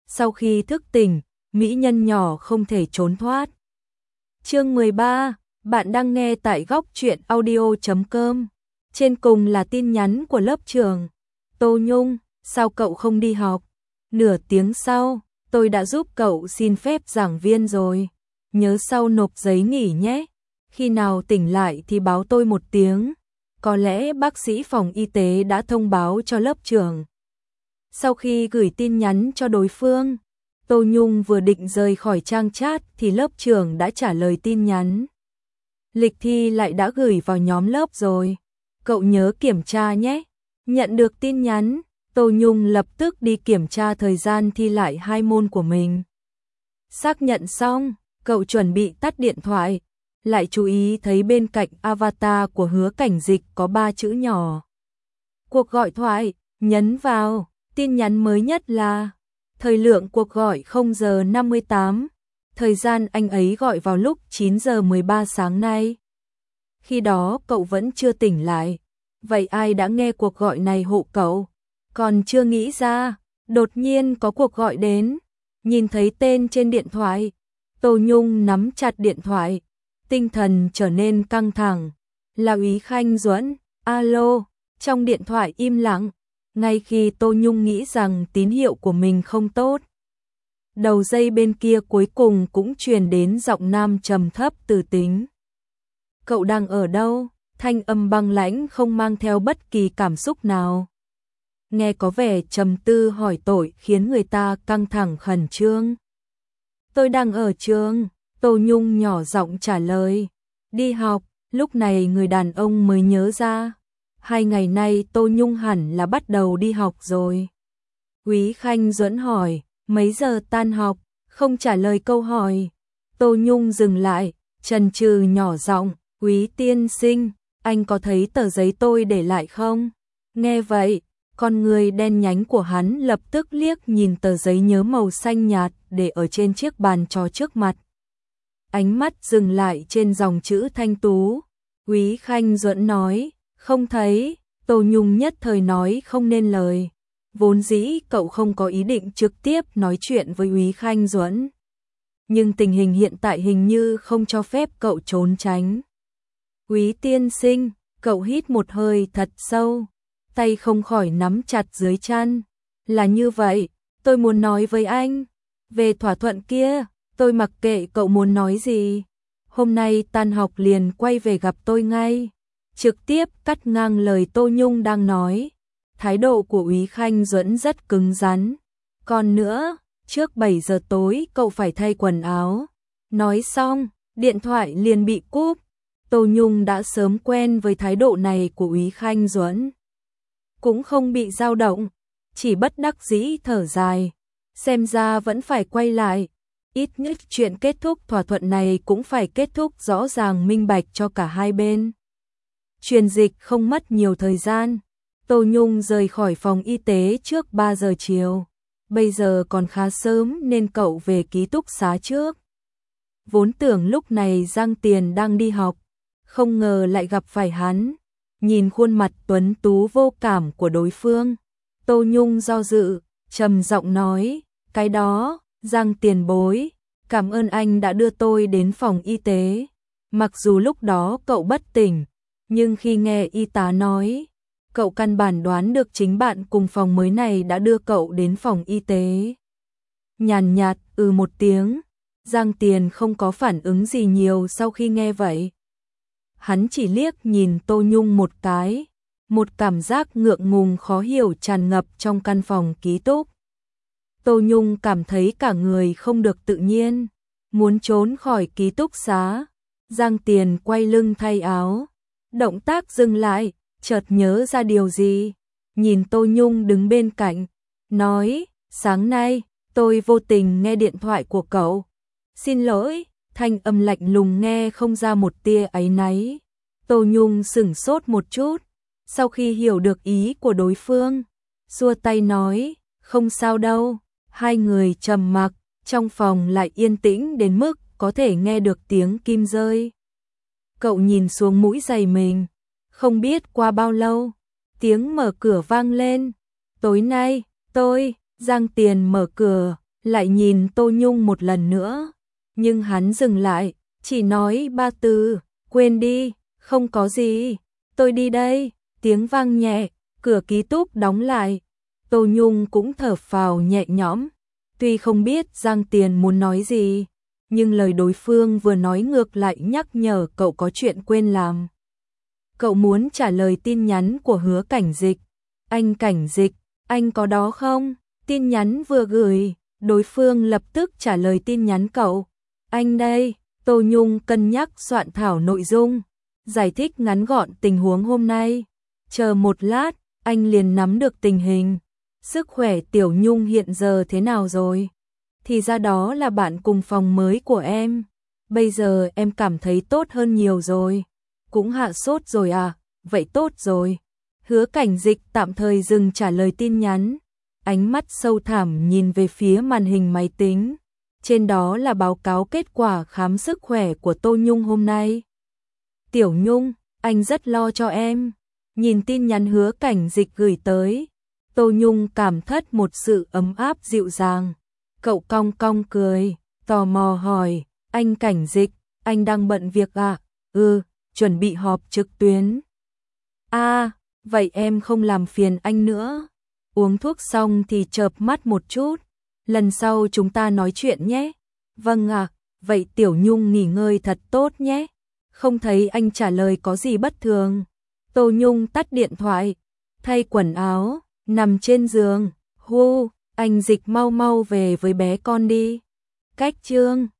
Sau khi thức tỉnh, mỹ nhân nhỏ không thể trốn thoát. Chương 13, bạn đang nghe tại góc truyện audio.com. Trên cùng là tin nhắn của lớp trưởng. Tô Nhung, sao cậu không đi học? Nửa tiếng sau, tôi đã giúp cậu xin phép giảng viên rồi. Nhớ sau nộp giấy nghỉ nhé. Khi nào tỉnh lại thì báo tôi một tiếng. Có lẽ bác sĩ phòng y tế đã thông báo cho lớp trưởng. Sau khi gửi tin nhắn cho đối phương, Tô Nhung vừa định rời khỏi trang chat thì lớp trưởng đã trả lời tin nhắn. Lịch thi lại đã gửi vào nhóm lớp rồi. Cậu nhớ kiểm tra nhé. Nhận được tin nhắn, Tô Nhung lập tức đi kiểm tra thời gian thi lại 2 môn của mình. Xác nhận xong, cậu chuẩn bị tắt điện thoại. Lại chú ý thấy bên cạnh avatar của Hứa Cảnh Dịch có 3 chữ nhỏ. Cuộc gọi thoại, nhấn vào, tin nhắn mới nhất là thời lượng cuộc gọi 0 giờ 58, thời gian anh ấy gọi vào lúc 9 giờ 13 sáng nay. Khi đó cậu vẫn chưa tỉnh lại, vậy ai đã nghe cuộc gọi này hộ cậu? Còn chưa nghĩ ra, đột nhiên có cuộc gọi đến, nhìn thấy tên trên điện thoại, Tô Nhung nắm chặt điện thoại, tinh thần trở nên căng thẳng. Là Úy Khanh Duẫn, alo, trong điện thoại im lặng, ngay khi Tô Nhung nghĩ rằng tín hiệu của mình không tốt. Đầu dây bên kia cuối cùng cũng truyền đến giọng nam trầm thấp từ tính. Cậu đang ở đâu? Thanh âm băng lãnh không mang theo bất kỳ cảm xúc nào. Nghe có vẻ trầm tư hỏi tội khiến người ta căng thẳng khẩn trương. Tôi đang ở trường, Tô Nhung nhỏ giọng trả lời. Đi học, lúc này người đàn ông mới nhớ ra. 2 ngày nay Tô Nhung hẳn là bắt đầu đi học rồi. Úy Khanh Duẫn hỏi, mấy giờ tan học? Không trả lời câu hỏi. Tô Nhung dừng lại, chần chừ nhỏ giọng, Úy tiên sinh, anh có thấy tờ giấy tôi để lại không? Nghe vậy, con người đen nhánh của hắn lập tức liếc nhìn tờ giấy nhớ màu xanh nhạt để ở trên chiếc bàn trò trước mặt. Ánh mắt dừng lại trên dòng chữ thanh tú. Úy Khanh Duẫn nói, không thấy. Tô Nhung nhất thời nói không nên lời. Vốn dĩ cậu không có ý định trực tiếp nói chuyện với Úy Khanh Duẫn, nhưng tình hình hiện tại hình như không cho phép cậu trốn tránh. Úy tiên sinh, cậu hít một hơi thật sâu, tay không khỏi nắm chặt dưới chăn. Là như vậy, tôi muốn nói với anh. Về thỏa thuận kia, tôi mặc kệ cậu muốn nói gì. Hôm nay tan học liền quay về gặp tôi ngay. Trực tiếp cắt ngang lời Tô Nhung đang nói. Thái độ của Úy Khanh Duẫn rất cứng rắn. Còn nữa, trước 7 giờ tối cậu phải thay quần áo. Nói xong, điện thoại liền bị cúp. Tô Nhung đã sớm quen với thái độ này của Úy Khanh Duẫn, cũng không bị dao động, chỉ bất đắc dĩ thở dài. Xem ra vẫn phải quay lại. Ít nhất chuyện kết thúc thỏa thuận này cũng phải kết thúc rõ ràng minh bạch cho cả hai bên. Truyền dịch không mất nhiều thời gian. Tô Nhung rời khỏi phòng y tế trước 3 giờ chiều. Bây giờ còn khá sớm nên cậu về ký túc xá trước. Vốn tưởng lúc này Giang Tiền đang đi học, không ngờ lại gặp phải hắn. Nhìn khuôn mặt tuấn tú vô cảm của đối phương, Tô Nhung do dự, trầm giọng nói, cái đó, Giang tiền bối, cảm ơn anh đã đưa tôi đến phòng y tế. Mặc dù lúc đó cậu bất tỉnh, nhưng khi nghe y tá nói, cậu căn bản đoán được chính bạn cùng phòng mới này đã đưa cậu đến phòng y tế. Nhàn nhạt một tiếng, Giang Tiền không có phản ứng gì nhiều sau khi nghe vậy. Hắn chỉ liếc nhìn Tô Nhung một cái, một cảm giác ngượng ngùng khó hiểu tràn ngập trong căn phòng ký túc. Tô Nhung cảm thấy cả người không được tự nhiên, muốn trốn khỏi ký túc xá. Giang Tiền quay lưng thay áo, động tác dừng lại, chợt nhớ ra điều gì, nhìn Tô Nhung đứng bên cạnh, nói, sáng nay, tôi vô tình nghe điện thoại của cậu. Xin lỗi, thanh âm lạnh lùng nghe không ra một tia áy náy. Tô Nhung sửng sốt một chút, sau khi hiểu được ý của đối phương, xua tay nói, không sao đâu. Hai người trầm mặc, trong phòng lại yên tĩnh đến mức có thể nghe được tiếng kim rơi. Cậu nhìn xuống mũi giày mình, không biết qua bao lâu, tiếng mở cửa vang lên. Tối nay, Giang Tiền mở cửa, lại nhìn Tô Nhung một lần nữa, nhưng hắn dừng lại, chỉ nói 3 từ, quên đi, không có gì, tôi đi đây, tiếng vang nhẹ, cửa ký túc đóng lại, Tô Nhung cũng thở phào nhẹ nhõm, tuy không biết Giang Tiền muốn nói gì, nhưng lời đối phương vừa nói ngược lại nhắc nhở cậu có chuyện quên làm. Cậu muốn trả lời tin nhắn của Hứa Cảnh Dịch. Anh Cảnh Dịch, anh có đó không? Tin nhắn vừa gửi, đối phương lập tức trả lời tin nhắn cậu. Anh đây, Tô Nhung cân nhắc soạn thảo nội dung, giải thích ngắn gọn tình huống hôm nay. Chờ một lát, anh liền nắm được tình hình. Sức khỏe Tiểu Nhung hiện giờ thế nào rồi? Thì ra đó là bạn cùng phòng mới của em. Bây giờ em cảm thấy tốt hơn nhiều rồi. Cũng hạ sốt rồi à? Vậy tốt rồi. Hứa Cảnh Dịch tạm thời dừng trả lời tin nhắn. Ánh mắt sâu thẳm nhìn về phía màn hình máy tính. Trên đó là báo cáo kết quả khám sức khỏe của Tô Nhung hôm nay. Tiểu Nhung, anh rất lo cho em. Nhìn tin nhắn Hứa Cảnh Dịch gửi tới, Tô Nhung cảm thất một sự ấm áp dịu dàng. Cậu cong cong cười, tò mò hỏi, anh Cảnh Dịch, anh đang bận việc à? Chuẩn bị họp trực tuyến. Vậy em không làm phiền anh nữa. Uống thuốc xong thì chợp mắt một chút. Lần sau chúng ta nói chuyện nhé. Vâng ạ, vậy Tiểu Nhung nghỉ ngơi thật tốt nhé. Không thấy anh trả lời có gì bất thường. Tô Nhung tắt điện thoại, thay quần áo, nằm trên giường. Anh Dịch mau mau về với bé con đi. Cách chương